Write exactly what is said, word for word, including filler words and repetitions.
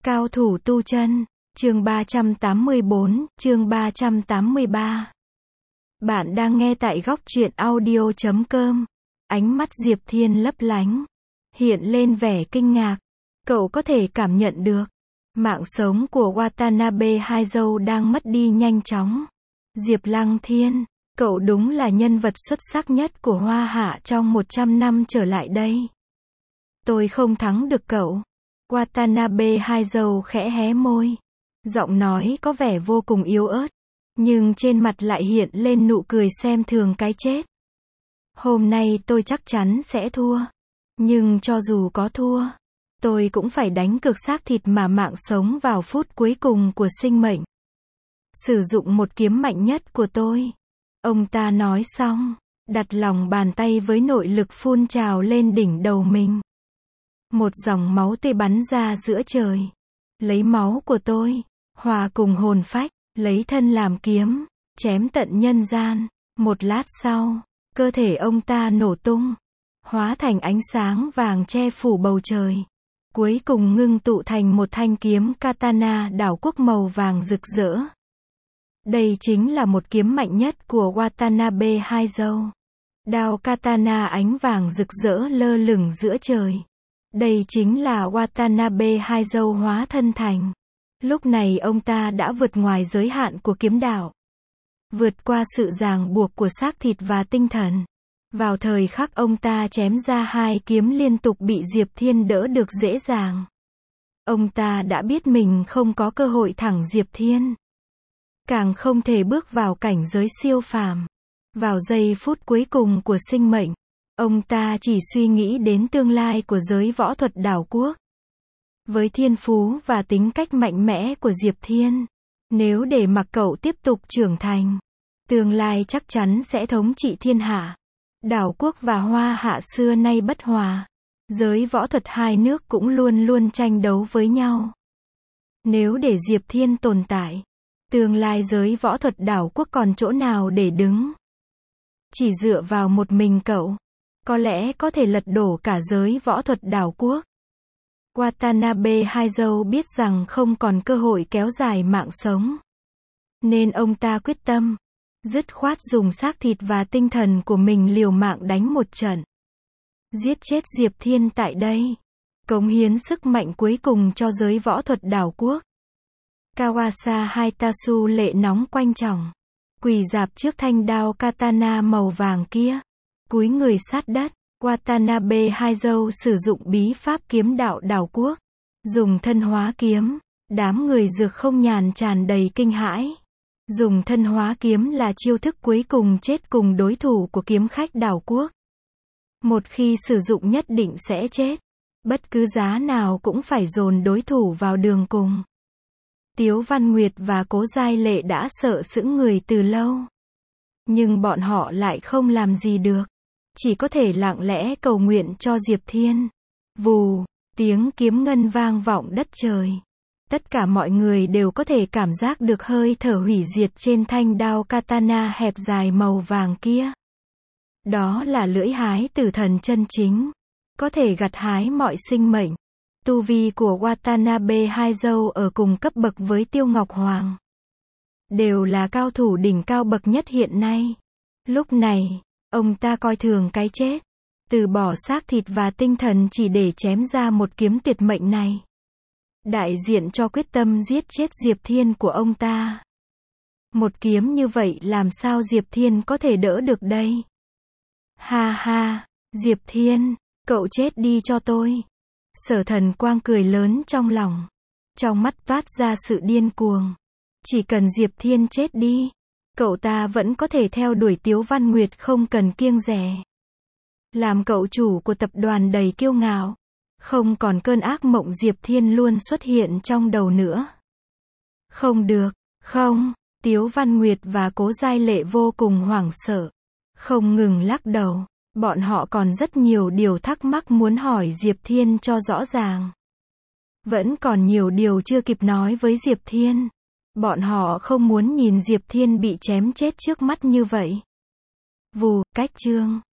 Cao thủ tu chân, chương ba trăm tám mươi bốn, chương ba trăm tám mươi ba. Bạn đang nghe tại góc truyện audio chấm com. Ánh mắt Diệp Thiên lấp lánh, hiện lên vẻ kinh ngạc. Cậu có thể cảm nhận được, mạng sống của Watanabe Haizou đang mất đi nhanh chóng. Diệp Lăng Thiên, cậu đúng là nhân vật xuất sắc nhất của Hoa Hạ trong một trăm năm trở lại đây. Tôi không thắng được cậu. Watanabe Haizou khẽ hé môi. Giọng nói có vẻ vô cùng yếu ớt, nhưng trên mặt lại hiện lên nụ cười xem thường cái chết. Hôm nay tôi chắc chắn sẽ thua. Nhưng cho dù có thua, tôi cũng phải đánh cược xác thịt mà mạng sống vào phút cuối cùng của sinh mệnh. Sử dụng một kiếm mạnh nhất của tôi. Ông ta nói xong, đặt lòng bàn tay với nội lực phun trào lên đỉnh đầu mình. Một dòng máu tươi bắn ra giữa trời. Lấy máu của tôi, hòa cùng hồn phách, lấy thân làm kiếm, chém tận nhân gian. Một lát sau, cơ thể ông ta nổ tung, hóa thành ánh sáng vàng che phủ bầu trời. Cuối cùng ngưng tụ thành một thanh kiếm katana đảo quốc màu vàng rực rỡ. Đây chính là một kiếm mạnh nhất của Watanabe Haizou. Đao katana ánh vàng rực rỡ lơ lửng giữa trời. Đây chính là Watanabe Haizou hóa thân thành. Lúc này ông ta đã vượt ngoài giới hạn của kiếm đạo, vượt qua sự ràng buộc của xác thịt và tinh thần. Vào thời khắc ông ta chém ra hai kiếm liên tục bị Diệp Thiên đỡ được dễ dàng. Ông ta đã biết mình không có cơ hội thẳng Diệp Thiên, càng không thể bước vào cảnh giới siêu phàm. Vào giây phút cuối cùng của sinh mệnh, ông ta chỉ suy nghĩ đến tương lai của giới võ thuật đảo quốc. Với thiên phú và tính cách mạnh mẽ của Diệp Thiên, nếu để mặc cậu tiếp tục trưởng thành, tương lai chắc chắn sẽ thống trị thiên hạ. Đảo quốc và Hoa Hạ xưa nay bất hòa. Giới võ thuật hai nước cũng luôn luôn tranh đấu với nhau. Nếu để Diệp Thiên tồn tại, tương lai giới võ thuật đảo quốc còn chỗ nào để đứng. Chỉ dựa vào một mình cậu, có lẽ có thể lật đổ cả giới võ thuật đảo quốc. Watanabe Haizou biết rằng không còn cơ hội kéo dài mạng sống, nên ông ta quyết tâm, dứt khoát dùng xác thịt và tinh thần của mình liều mạng đánh một trận. Giết chết Diệp Thiên tại đây. Cống hiến sức mạnh cuối cùng cho giới võ thuật đảo quốc. Kawasa Haitasu lệ nóng quanh tròng, quỳ rạp trước thanh đao katana màu vàng kia, cúi người sát đất. Watanabe Haizou sử dụng bí pháp kiếm đạo đảo quốc, dùng thân hóa kiếm. Đám người dược không nhàn tràn đầy kinh hãi. Dùng thân hóa kiếm là chiêu thức cuối cùng chết cùng đối thủ của kiếm khách đảo quốc. Một khi sử dụng nhất định sẽ chết. Bất cứ giá nào cũng phải dồn đối thủ vào đường cùng. Tiếu Văn Nguyệt và Cố Giai Lệ đã sợ sững người từ lâu, nhưng bọn họ lại không làm gì được, chỉ có thể lặng lẽ cầu nguyện cho Diệp Thiên. Vù, tiếng kiếm ngân vang vọng đất trời. Tất cả mọi người đều có thể cảm giác được hơi thở hủy diệt trên thanh đao katana hẹp dài màu vàng kia. Đó là lưỡi hái tử thần chân chính, có thể gặt hái mọi sinh mệnh. Tu vi của Watanabe Haizou ở cùng cấp bậc với Tiêu Ngọc Hoàng, đều là cao thủ đỉnh cao bậc nhất hiện nay. Lúc này, ông ta coi thường cái chết, từ bỏ xác thịt và tinh thần chỉ để chém ra một kiếm tuyệt mệnh này, đại diện cho quyết tâm giết chết Diệp Thiên của ông ta. Một kiếm như vậy làm sao Diệp Thiên có thể đỡ được đây? Ha ha, Diệp Thiên, cậu chết đi cho tôi. Sở Thần Quang cười lớn trong lòng, trong mắt toát ra sự điên cuồng. Chỉ cần Diệp Thiên chết đi, cậu ta vẫn có thể theo đuổi Tiếu Văn Nguyệt không cần kiêng dè. Làm cậu chủ của tập đoàn đầy kiêu ngạo, không còn cơn ác mộng Diệp Thiên luôn xuất hiện trong đầu nữa. Không được, không, Tiếu Văn Nguyệt và Cố Giai Lệ vô cùng hoảng sợ, không ngừng lắc đầu. Bọn họ còn rất nhiều điều thắc mắc muốn hỏi Diệp Thiên cho rõ ràng. Vẫn còn nhiều điều chưa kịp nói với Diệp Thiên. Bọn họ không muốn nhìn Diệp Thiên bị chém chết trước mắt như vậy. Vù, cách chương.